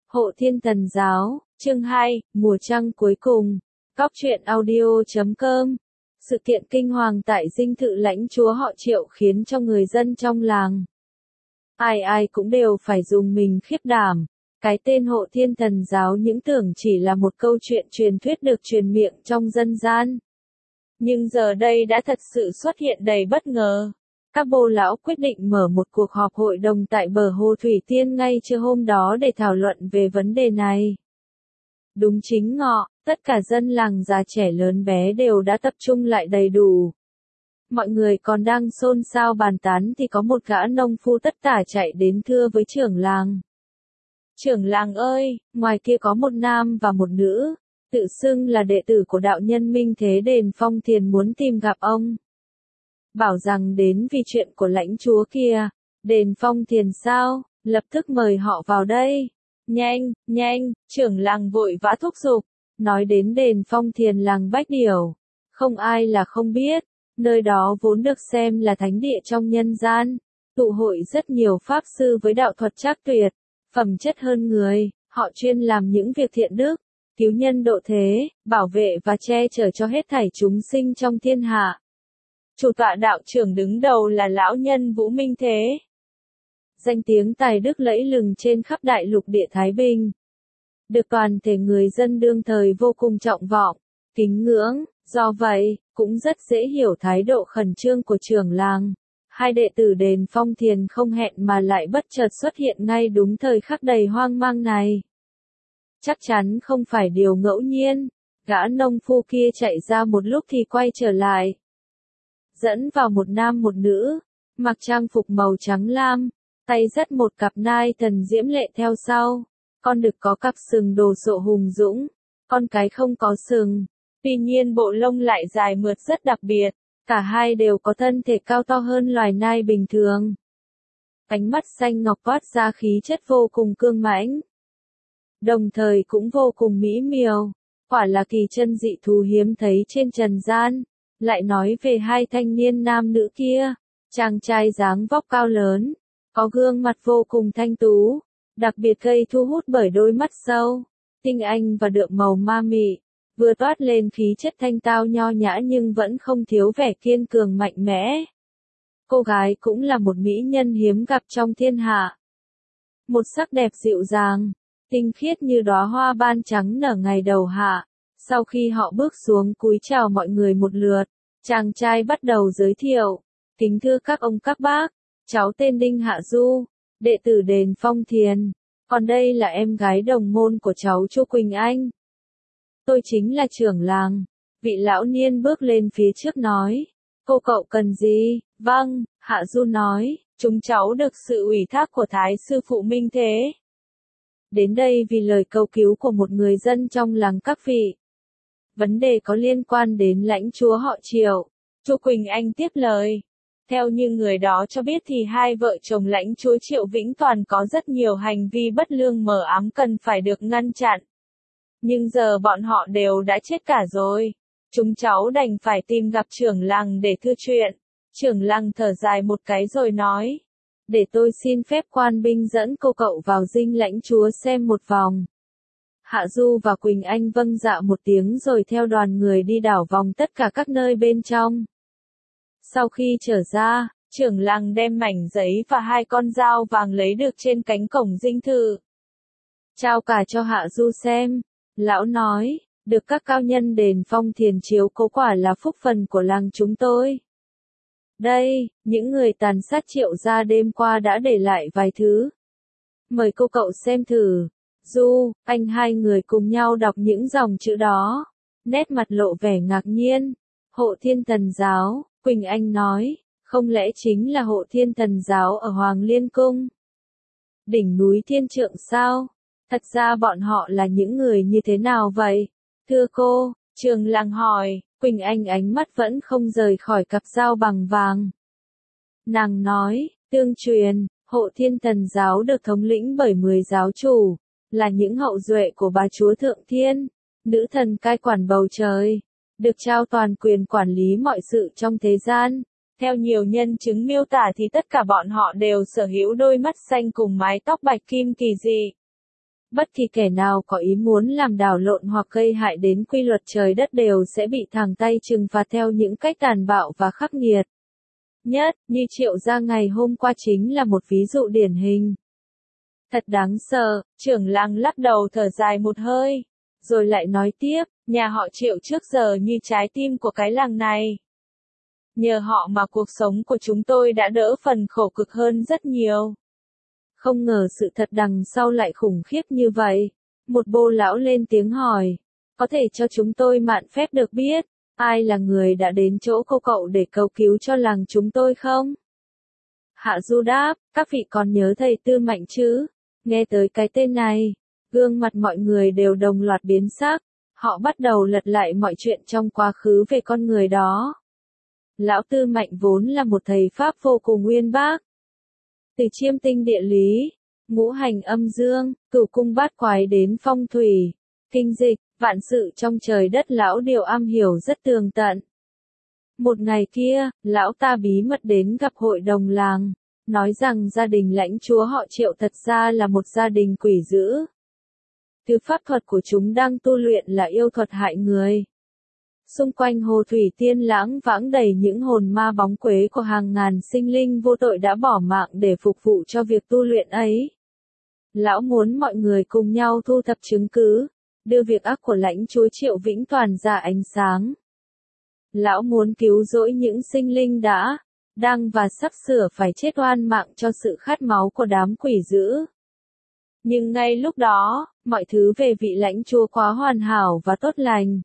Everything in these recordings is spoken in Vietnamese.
Hộ Thiên Thần Giáo, chương 2, mùa trăng cuối cùng. Góc truyện audio.com. Sự kiện kinh hoàng tại dinh thự lãnh chúa họ Triệu khiến cho người dân trong làng ai ai cũng đều phải dùng mình khiếp đảm. Cái tên Hộ Thiên Thần Giáo những tưởng chỉ là một câu chuyện truyền thuyết được truyền miệng trong dân gian. Nhưng giờ đây đã thật sự xuất hiện đầy bất ngờ. Các bô lão quyết định mở một cuộc họp hội đồng tại bờ hồ Thủy Tiên ngay trưa hôm đó để thảo luận về vấn đề này. Đúng chính ngọ, tất cả dân làng già trẻ lớn bé đều đã tập trung lại đầy đủ. Mọi người còn đang xôn xao bàn tán thì có một gã nông phu tất tả chạy đến thưa với trưởng làng. Trưởng làng ơi, ngoài kia có một nam và một nữ, tự xưng là đệ tử của đạo nhân Minh Thế Đền Phong Thiền muốn tìm gặp ông. Bảo rằng đến vì chuyện của lãnh chúa kia. Đền Phong Thiền sao, lập tức mời họ vào đây. Nhanh, nhanh, trưởng làng vội vã thúc giục. Nói đến Đền Phong Thiền làng Bách Điểu, không ai là không biết. Nơi đó vốn được xem là thánh địa trong nhân gian, tụ hội rất nhiều pháp sư với đạo thuật trác tuyệt, phẩm chất hơn người. Họ chuyên làm những việc thiện đức, cứu nhân độ thế, bảo vệ và che chở cho hết thảy chúng sinh trong thiên hạ. Chủ tọa đạo trưởng đứng đầu là lão nhân Vũ Minh Thế. Danh tiếng tài đức lẫy lừng trên khắp đại lục địa Thái Bình. Được toàn thể người dân đương thời vô cùng trọng vọng, kính ngưỡng, do vậy, cũng rất dễ hiểu thái độ khẩn trương của trưởng làng. Hai đệ tử Đền Phong Thiền không hẹn mà lại bất chợt xuất hiện ngay đúng thời khắc đầy hoang mang này. Chắc chắn không phải điều ngẫu nhiên, gã nông phu kia chạy ra một lúc thì quay trở lại. Dẫn vào một nam một nữ, mặc trang phục màu trắng lam, tay dắt một cặp nai thần diễm lệ theo sau. Con đực có cặp sừng đồ sộ hùng dũng, con cái không có sừng. Tuy nhiên bộ lông lại dài mượt rất đặc biệt, cả hai đều có thân thể cao to hơn loài nai bình thường. Ánh mắt xanh ngọc toát ra khí chất vô cùng cương mãnh. Đồng thời cũng vô cùng mỹ miều, quả là kỳ chân dị thú hiếm thấy trên trần gian. Lại nói về hai thanh niên nam nữ kia, chàng trai dáng vóc cao lớn, có gương mặt vô cùng thanh tú, đặc biệt gây thu hút bởi đôi mắt sâu, tinh anh và đượm màu ma mị, vừa toát lên khí chất thanh tao nho nhã nhưng vẫn không thiếu vẻ kiên cường mạnh mẽ. Cô gái cũng là một mỹ nhân hiếm gặp trong thiên hạ. Một sắc đẹp dịu dàng, tinh khiết như đóa hoa ban trắng nở ngày đầu hạ. Sau khi họ bước xuống cúi chào mọi người một lượt, chàng trai bắt đầu giới thiệu. Kính thưa các ông các bác, cháu tên Đinh Hạ Du, đệ tử Đền Phong Thiền. Còn đây là em gái đồng môn của cháu Chu Quỳnh Anh. Tôi chính là trưởng làng. Vị lão niên bước lên phía trước nói. Cô cậu cần gì? Vâng, Hạ Du nói, chúng cháu được sự ủy thác của Thái sư phụ Minh Thế. Đến đây vì lời cầu cứu của một người dân trong làng các vị. Vấn đề có liên quan đến lãnh chúa họ Triệu. Chu Quỳnh Anh tiếp lời. Theo như người đó cho biết thì hai vợ chồng lãnh chúa Triệu Vĩnh Toàn có rất nhiều hành vi bất lương mờ ám cần phải được ngăn chặn. Nhưng giờ bọn họ đều đã chết cả rồi. Chúng cháu đành phải tìm gặp trưởng làng để thưa chuyện. Trưởng làng thở dài một cái rồi nói. Để tôi xin phép quan binh dẫn cô cậu vào dinh lãnh chúa xem một vòng. Hạ Du và Quỳnh Anh vâng dạ một tiếng rồi theo đoàn người đi đảo vòng tất cả các nơi bên trong. Sau khi trở ra, trưởng làng đem mảnh giấy và hai con dao vàng lấy được trên cánh cổng dinh thự. Trao cả cho Hạ Du xem. Lão nói, được các cao nhân Đền Phong Thiền chiếu cố quả là phúc phần của làng chúng tôi. Đây, những người tàn sát Triệu gia đêm qua đã để lại vài thứ. Mời cô cậu xem thử. Du, anh hai người cùng nhau đọc những dòng chữ đó. Nét mặt lộ vẻ ngạc nhiên. Hộ Thiên Thần Giáo, Quỳnh Anh nói, không lẽ chính là Hộ Thiên Thần Giáo ở Hoàng Liên Cung? Đỉnh núi Thiên Trượng sao? Thật ra bọn họ là những người như thế nào vậy? Thưa cô, trường làng hỏi, Quỳnh Anh ánh mắt vẫn không rời khỏi cặp dao bằng vàng. Nàng nói, tương truyền, Hộ Thiên Thần Giáo được thống lĩnh bởi 10 giáo chủ, là những hậu duệ của bà chúa Thượng Thiên, nữ thần cai quản bầu trời, được trao toàn quyền quản lý mọi sự trong thế gian. Theo nhiều nhân chứng miêu tả thì tất cả bọn họ đều sở hữu đôi mắt xanh cùng mái tóc bạch kim kỳ dị. Bất kỳ kẻ nào có ý muốn làm đảo lộn hoặc gây hại đến quy luật trời đất đều sẽ bị thẳng tay trừng phạt theo những cách tàn bạo và khắc nghiệt nhất, như Triệu gia ngày hôm qua chính là một ví dụ điển hình. Thật đáng sợ, trưởng làng lắc đầu thở dài một hơi, rồi lại nói tiếp, nhà họ Triệu trước giờ như trái tim của cái làng này. Nhờ họ mà cuộc sống của chúng tôi đã đỡ phần khổ cực hơn rất nhiều. Không ngờ sự thật đằng sau lại khủng khiếp như vậy. Một bô lão lên tiếng hỏi, có thể cho chúng tôi mạn phép được biết, ai là người đã đến chỗ cô cậu để cầu cứu cho làng chúng tôi không? Hạ Du đáp, các vị còn nhớ thầy Tư Mạnh chứ? Nghe tới cái tên này, gương mặt mọi người đều đồng loạt biến sắc, họ bắt đầu lật lại mọi chuyện trong quá khứ về con người đó. Lão Tư Mạnh vốn là một thầy Pháp vô cùng uyên bác. Từ chiêm tinh địa lý, ngũ hành âm dương, cửu cung bát quái đến phong thủy, kinh dịch, vạn sự trong trời đất lão đều am hiểu rất tường tận. Một ngày kia, lão ta bí mật đến gặp hội đồng làng, nói rằng gia đình lãnh chúa họ Triệu thật ra là một gia đình quỷ dữ. Thứ pháp thuật của chúng đang tu luyện là yêu thuật hại người. Xung quanh hồ thủy tiên lãng vãng đầy những hồn ma bóng quế của hàng ngàn sinh linh vô tội đã bỏ mạng để phục vụ cho việc tu luyện ấy. Lão muốn mọi người cùng nhau thu thập chứng cứ, đưa việc ác của lãnh chúa Triệu Vĩnh Toàn ra ánh sáng. Lão muốn cứu rỗi những sinh linh đang và sắp sửa phải chết oan mạng cho sự khát máu của đám quỷ dữ. Nhưng ngay lúc đó, mọi thứ về vị lãnh chúa quá hoàn hảo và tốt lành.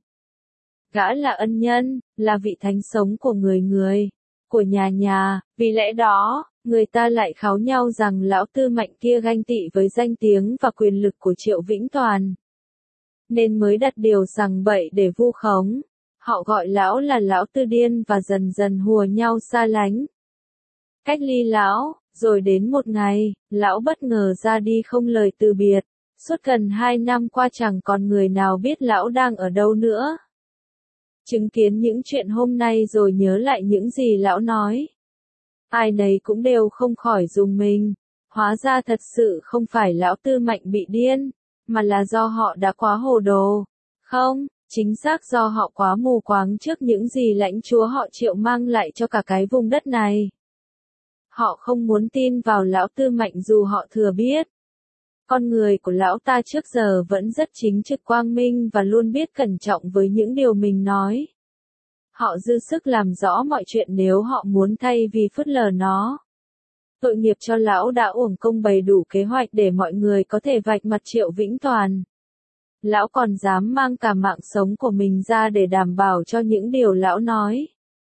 Gã là ân nhân, là vị thánh sống của người, của nhà, vì lẽ đó, người ta lại kháo nhau rằng lão Tư Mạnh kia ganh tị với danh tiếng và quyền lực của Triệu Vĩnh Toàn. Nên mới đặt điều sằng bậy để vu khống. Họ gọi lão là lão Tư Điên và dần dần hùa nhau xa lánh. Cách ly lão, rồi đến một ngày, lão bất ngờ ra đi không lời từ biệt. Suốt gần 2 năm qua chẳng còn người nào biết lão đang ở đâu nữa. Chứng kiến những chuyện hôm nay rồi nhớ lại những gì lão nói. Ai nấy cũng đều không khỏi rùng mình. Hóa ra thật sự không phải lão Tư Mạnh bị điên, mà là do họ đã quá hồ đồ. Không, chính xác do họ quá mù quáng trước những gì lãnh chúa họ Triệu mang lại cho cả cái vùng đất này. Họ không muốn tin vào lão Tư Mạnh dù họ thừa biết. Con người của lão ta trước giờ vẫn rất chính trực quang minh và luôn biết cẩn trọng với những điều mình nói. Họ dư sức làm rõ mọi chuyện nếu họ muốn thay vì phớt lờ nó. Tội nghiệp cho lão đã uổng công bày đủ kế hoạch để mọi người có thể vạch mặt Triệu Vĩnh Toàn. Lão còn dám mang cả mạng sống của mình ra để đảm bảo cho những điều lão nói.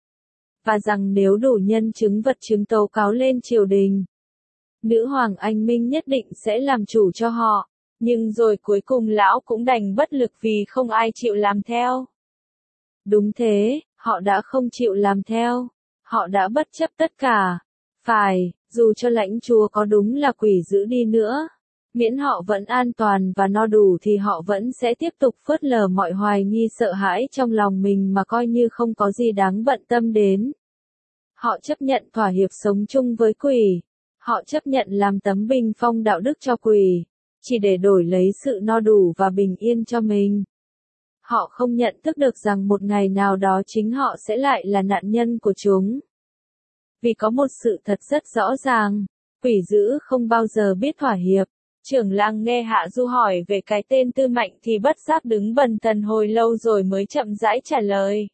Và rằng nếu đủ nhân chứng vật chứng tố cáo lên triều đình, nữ hoàng Anh Minh nhất định sẽ làm chủ cho họ. Nhưng rồi cuối cùng lão cũng đành bất lực vì không ai chịu làm theo. Đúng thế, họ đã không chịu làm theo. Họ đã bất chấp tất cả. Phải, dù cho lãnh chúa có đúng là quỷ dữ đi nữa, miễn họ vẫn an toàn và no đủ thì họ vẫn sẽ tiếp tục phớt lờ mọi hoài nghi sợ hãi trong lòng mình mà coi như không có gì đáng bận tâm đến. Họ chấp nhận thỏa hiệp sống chung với quỷ. Họ chấp nhận làm tấm bình phong đạo đức cho quỷ, chỉ để đổi lấy sự no đủ và bình yên cho mình. Họ không nhận thức được rằng một ngày nào đó chính họ sẽ lại là nạn nhân của chúng. Vì có một sự thật rất rõ ràng, quỷ dữ không bao giờ biết thỏa hiệp. Trưởng làng nghe Hạ Du hỏi về cái tên Tư Mạnh thì bất giác đứng bần thần hồi lâu rồi mới chậm rãi trả lời.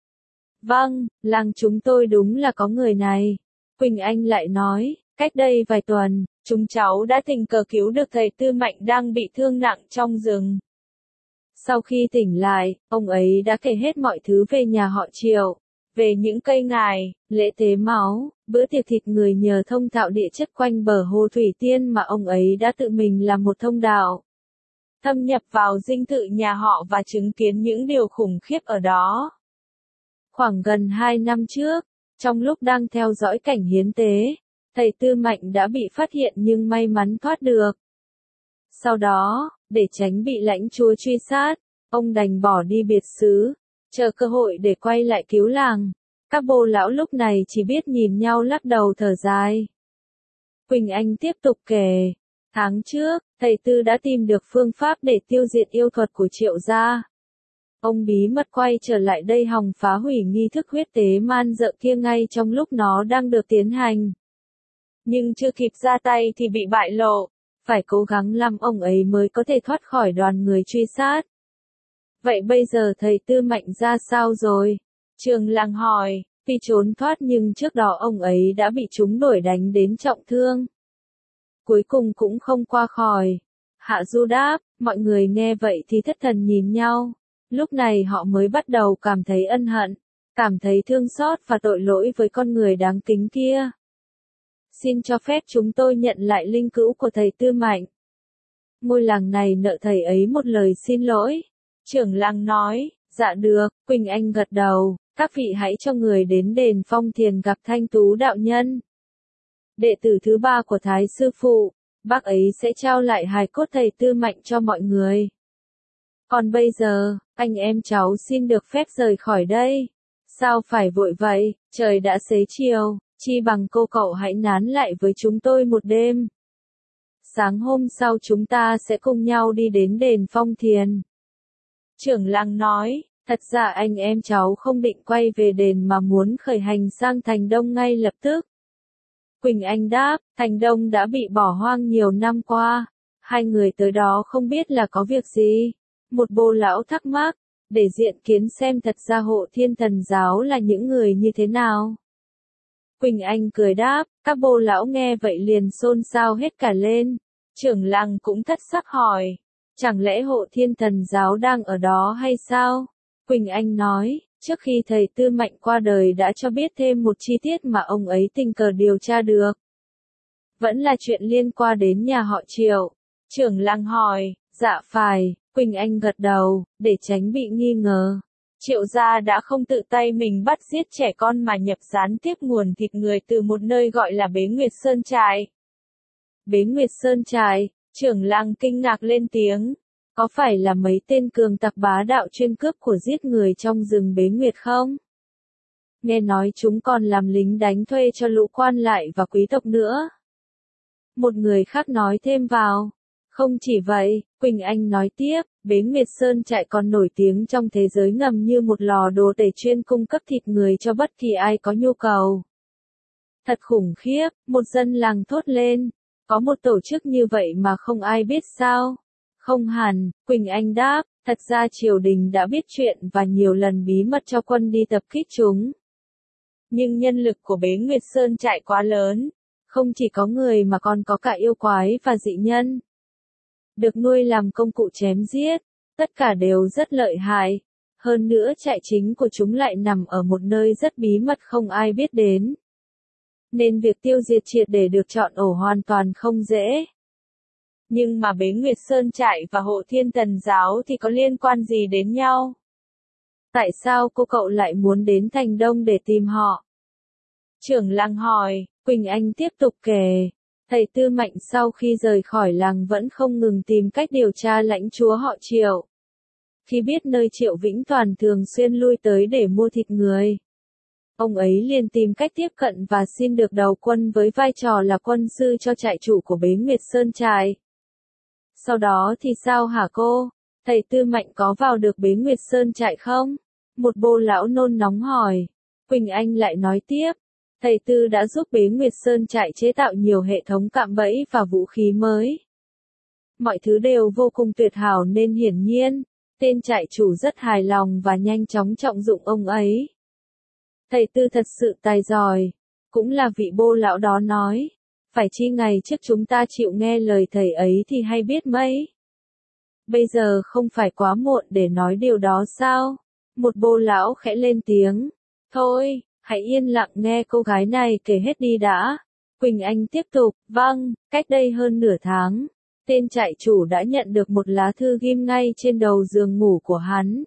Vâng, làng chúng tôi đúng là có người này. Quỳnh Anh lại nói, cách đây vài tuần, chúng cháu đã tình cờ cứu được thầy Tư Mạnh đang bị thương nặng trong rừng. Sau khi tỉnh lại, ông ấy đã kể hết mọi thứ về nhà họ Triệu, về những cây ngải, lễ tế máu, bữa tiệc thịt người nhờ thông thạo địa chất quanh bờ hồ Thủy Tiên mà ông ấy đã tự mình làm một thông đạo. Thâm nhập vào dinh thự nhà họ và chứng kiến những điều khủng khiếp ở đó. Khoảng gần 2 năm trước, trong lúc đang theo dõi cảnh hiến tế, thầy Tư Mạnh đã bị phát hiện nhưng may mắn thoát được. Sau đó, để tránh bị lãnh chúa truy sát, ông đành bỏ đi biệt xứ, chờ cơ hội để quay lại cứu làng. Các bô lão lúc này chỉ biết nhìn nhau lắc đầu thở dài. Quỳnh Anh tiếp tục kể, tháng trước, thầy Tư đã tìm được phương pháp để tiêu diệt yêu thuật của Triệu gia. Ông bí mật quay trở lại đây hòng phá hủy nghi thức huyết tế man dợ kia ngay trong lúc nó đang được tiến hành. Nhưng chưa kịp ra tay thì bị bại lộ, phải cố gắng làm ông ấy mới có thể thoát khỏi đoàn người truy sát. Vậy bây giờ thầy Tư Mạnh ra sao rồi? Trường Lăng hỏi, vì trốn thoát nhưng trước đó ông ấy đã bị chúng đuổi đánh đến trọng thương. Cuối cùng cũng không qua khỏi. Hạ Du đáp, mọi người nghe vậy thì thất thần nhìn nhau. Lúc này họ mới bắt đầu cảm thấy ân hận, cảm thấy thương xót và tội lỗi với con người đáng kính kia. Xin cho phép chúng tôi nhận lại linh cữu của thầy Tư Mạnh. Ngôi làng này nợ thầy ấy một lời xin lỗi. Trưởng làng nói, dạ được, Quỳnh Anh gật đầu, các vị hãy cho người đến đền Phong Thiền gặp Thanh Tú đạo nhân. Đệ tử thứ 3 của Thái sư phụ, bác ấy sẽ trao lại hài cốt thầy Tư Mạnh cho mọi người. Còn bây giờ, anh em cháu xin được phép rời khỏi đây. Sao phải vội vậy, trời đã xế chiều, chi bằng cô cậu hãy nán lại với chúng tôi một đêm. Sáng hôm sau chúng ta sẽ cùng nhau đi đến đền Phong Thiền. Trưởng làng nói, thật ra anh em cháu không định quay về đền mà muốn khởi hành sang Thành Đông ngay lập tức. Quỳnh Anh đáp, Thành Đông đã bị bỏ hoang nhiều năm qua. Hai người tới đó không biết là có việc gì. Một bô lão thắc mắc, để diện kiến xem thật ra Hộ Thiên Thần giáo là những người như thế nào. Quỳnh Anh cười đáp, các bô lão nghe vậy liền xôn xao hết cả lên. Trưởng làng cũng thất sắc hỏi, chẳng lẽ Hộ Thiên Thần giáo đang ở đó hay sao? Quỳnh Anh nói, trước khi thầy Tư Mạnh qua đời đã cho biết thêm một chi tiết mà ông ấy tình cờ điều tra được. Vẫn là chuyện liên quan đến nhà họ Triệu. Trưởng làng hỏi, dạ phải, Quỳnh Anh gật đầu, để tránh bị nghi ngờ. Triệu gia đã không tự tay mình bắt giết trẻ con mà nhập gián tiếp nguồn thịt người từ một nơi gọi là Bế Nguyệt Sơn Trại. Bế Nguyệt Sơn Trại, trưởng làng kinh ngạc lên tiếng. Có phải là mấy tên cường tặc bá đạo chuyên cướp của giết người trong rừng Bế Nguyệt không? Nghe nói chúng còn làm lính đánh thuê cho lũ quan lại và quý tộc nữa. Một người khác nói thêm vào. Không chỉ vậy, Quỳnh Anh nói tiếp, Bế Nguyệt Sơn Trại còn nổi tiếng trong thế giới ngầm như một lò đồ tể chuyên cung cấp thịt người cho bất kỳ ai có nhu cầu. Thật khủng khiếp, một dân làng thốt lên. Có một tổ chức như vậy mà không ai biết sao? Không hẳn, Quỳnh Anh đáp, thật ra triều đình đã biết chuyện và nhiều lần bí mật cho quân đi tập kích chúng. Nhưng nhân lực của Bế Nguyệt Sơn Trại quá lớn, không chỉ có người mà còn có cả yêu quái và dị nhân. Được nuôi làm công cụ chém giết, tất cả đều rất lợi hại. Hơn nữa trại chính của chúng lại nằm ở một nơi rất bí mật không ai biết đến. Nên việc tiêu diệt triệt để được chọn ổ hoàn toàn không dễ. Nhưng mà Bế Nguyệt Sơn Trại và Hộ Thiên Thần giáo thì có liên quan gì đến nhau? Tại sao cô cậu lại muốn đến Thành Đông để tìm họ? Trưởng làng hỏi, Quỳnh Anh tiếp tục kể. Thầy Tư Mạnh sau khi rời khỏi làng vẫn không ngừng tìm cách điều tra lãnh chúa họ Triệu. Khi biết nơi Triệu Vĩnh Toàn thường xuyên lui tới để mua thịt người, ông ấy liền tìm cách tiếp cận và xin được đầu quân với vai trò là quân sư cho trại chủ của Bế Nguyệt Sơn Trại. Sau đó thì sao hả cô? Thầy Tư Mạnh có vào được Bế Nguyệt Sơn Trại không? Một bô lão nôn nóng hỏi. Quỳnh Anh lại nói tiếp. Thầy Tư đã giúp Bế Nguyệt Sơn Trại chế tạo nhiều hệ thống cạm bẫy và vũ khí mới. Mọi thứ đều vô cùng tuyệt hảo nên hiển nhiên, tên trại chủ rất hài lòng và nhanh chóng trọng dụng ông ấy. Thầy Tư thật sự tài giỏi, cũng là vị bô lão đó nói. Phải chi ngày trước chúng ta chịu nghe lời thầy ấy thì hay biết mấy. Bây giờ không phải quá muộn để nói điều đó sao? Một bô lão khẽ lên tiếng. Thôi, hãy yên lặng nghe cô gái này kể hết đi đã. Quỳnh Anh tiếp tục, vâng, cách đây hơn nửa tháng, tên trại chủ đã nhận được một lá thư ghim ngay trên đầu giường ngủ của hắn.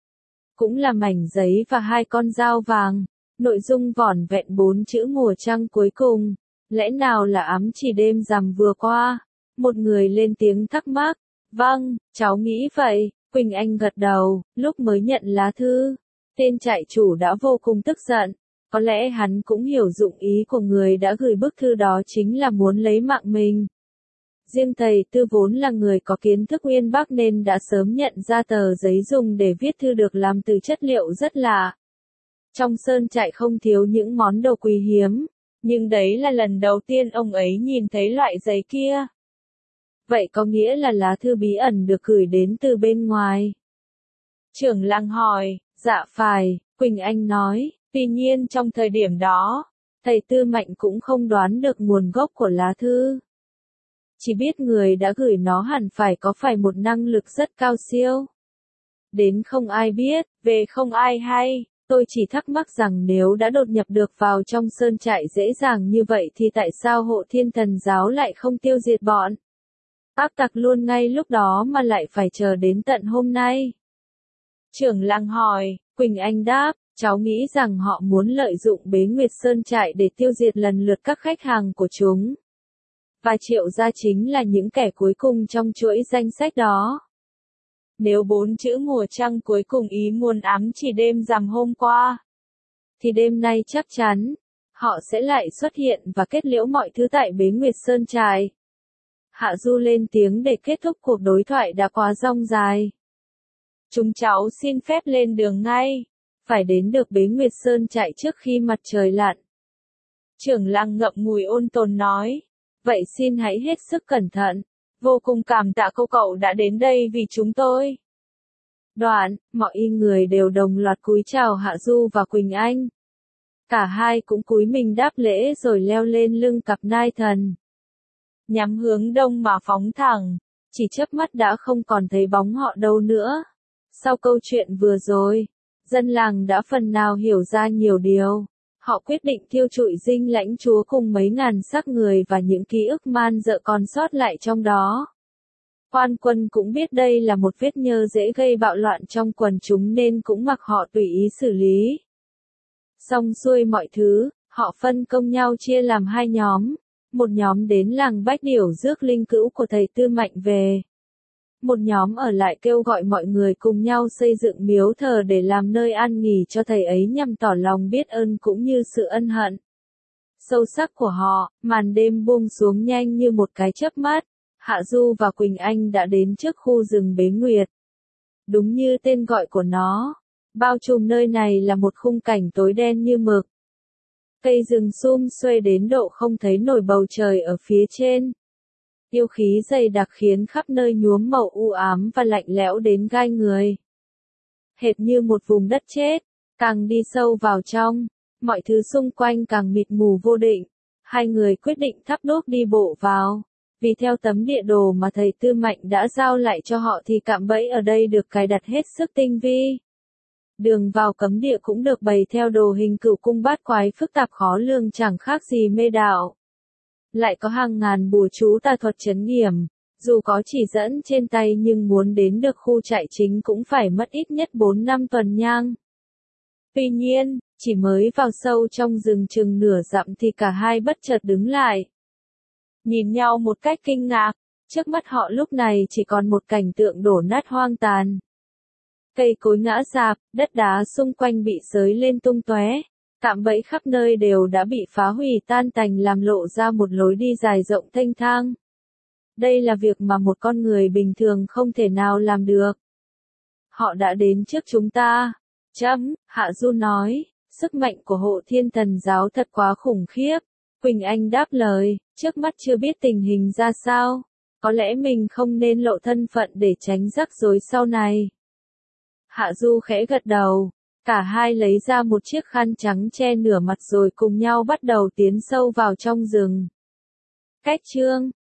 Cũng là mảnh giấy và 2 con dao vàng, nội dung vỏn vẹn 4 chữ mùa trăng cuối cùng. Lẽ nào là ám chỉ đêm rằm vừa qua? Một người lên tiếng thắc mắc. Vâng, cháu nghĩ vậy. Quỳnh Anh gật đầu. Lúc mới nhận lá thư, tên trại chủ đã vô cùng tức giận. Có lẽ hắn cũng hiểu dụng ý của người đã gửi bức thư đó chính là muốn lấy mạng mình. Riêng thầy Tư vốn là người có kiến thức uyên bác nên đã sớm nhận ra tờ giấy dùng để viết thư được làm từ chất liệu rất lạ. Trong sơn trại không thiếu những món đồ quý hiếm, nhưng đấy là lần đầu tiên ông ấy nhìn thấy loại giấy kia. Vậy có nghĩa là lá thư bí ẩn được gửi đến từ bên ngoài? Trưởng làng hỏi. Dạ phải, Quỳnh Anh nói, tuy nhiên trong thời điểm đó, thầy Tư Mạnh cũng không đoán được nguồn gốc của lá thư. Chỉ biết người đã gửi nó hẳn phải một năng lực rất cao siêu. Đến không ai biết, về không ai hay, tôi chỉ thắc mắc rằng nếu đã đột nhập được vào trong sơn trại dễ dàng như vậy thì tại sao Hộ Thiên Thần Giáo lại không tiêu diệt bọn ác tặc luôn ngay lúc đó mà lại phải chờ đến tận hôm nay? Trưởng làng hỏi. Quỳnh Anh đáp, cháu nghĩ rằng họ muốn lợi dụng Bế Nguyệt Sơn trại để tiêu diệt lần lượt các khách hàng của chúng. Và Triệu gia chính là những kẻ cuối cùng trong chuỗi danh sách đó. Nếu 4 chữ mùa trăng cuối cùng ý muốn ám chỉ đêm rằm hôm qua, thì đêm nay chắc chắn, họ sẽ lại xuất hiện và kết liễu mọi thứ tại Bế Nguyệt Sơn trại. Hạ Du lên tiếng để kết thúc cuộc đối thoại đã quá dông dài. Chúng cháu xin phép lên đường ngay, phải đến được Bế Nguyệt Sơn trại trước khi mặt trời lặn. Trưởng làng ngậm ngùi ôn tồn nói, vậy xin hãy hết sức cẩn thận, vô cùng cảm tạ cậu đã đến đây vì chúng tôi. Đoạn, mọi người đều đồng loạt cúi chào Hạ Du và Quỳnh Anh. Cả hai cũng cúi mình đáp lễ rồi leo lên lưng cặp nai thần. Nhắm hướng đông mà phóng thẳng, chỉ chớp mắt đã không còn thấy bóng họ đâu nữa. Sau câu chuyện vừa rồi, dân làng đã phần nào hiểu ra nhiều điều. Họ quyết định thiêu trụi dinh lãnh chúa cùng mấy ngàn xác người và những ký ức man dợ còn sót lại trong đó. Quan quân cũng biết đây là một vết nhơ dễ gây bạo loạn trong quần chúng nên cũng mặc họ tùy ý xử lý. Xong xuôi mọi thứ, họ phân công nhau chia làm hai nhóm. Một nhóm đến làng Bách Điểu rước linh cữu của thầy Tư Mạnh về. Một nhóm ở lại kêu gọi mọi người cùng nhau xây dựng miếu thờ để làm nơi an nghỉ cho thầy ấy nhằm tỏ lòng biết ơn cũng như sự ân hận sâu sắc của họ. Màn đêm buông xuống nhanh như một cái chớp mắt. Hạ Du và Quỳnh Anh đã đến trước khu rừng Bế Nguyệt. Đúng như tên gọi của nó, bao trùm nơi này là một khung cảnh tối đen như mực. Cây rừng sum xuê đến độ không thấy nổi bầu trời ở phía trên. Yêu khí dày đặc khiến khắp nơi nhuốm màu u ám và lạnh lẽo đến gai người. Hệt như một vùng đất chết, càng đi sâu vào trong, mọi thứ xung quanh càng mịt mù vô định. Hai người quyết định thắp đuốc đi bộ vào, vì theo tấm địa đồ mà thầy Tư Mạnh đã giao lại cho họ thì cạm bẫy ở đây được cài đặt hết sức tinh vi. Đường vào cấm địa cũng được bày theo đồ hình cửu cung bát quái phức tạp khó lường chẳng khác gì mê đạo. Lại có hàng ngàn bùa chú tà thuật trấn yểm, dù có chỉ dẫn trên tay nhưng muốn đến được khu trại chính cũng phải mất ít nhất 4 năm tuần nhang. Tuy nhiên, chỉ mới vào sâu trong rừng chừng nửa dặm thì cả hai bất chợt đứng lại. Nhìn nhau một cách kinh ngạc, trước mắt họ lúc này chỉ còn một cảnh tượng đổ nát hoang tàn. Cây cối ngã rạp, đất đá xung quanh bị xới lên tung tóe, cạm bẫy khắp nơi đều đã bị phá hủy tan tành làm lộ ra một lối đi dài rộng thênh thang. Đây là việc mà một con người bình thường không thể nào làm được. Họ đã đến trước chúng ta. Hạ Du nói, sức mạnh của Hộ Thiên Thần Giáo thật quá khủng khiếp. Quỳnh Anh đáp lời, trước mắt chưa biết tình hình ra sao. Có lẽ mình không nên lộ thân phận để tránh rắc rối sau này. Hạ Du khẽ gật đầu, cả hai lấy ra một chiếc khăn trắng che nửa mặt rồi cùng nhau bắt đầu tiến sâu vào trong rừng. Cách chương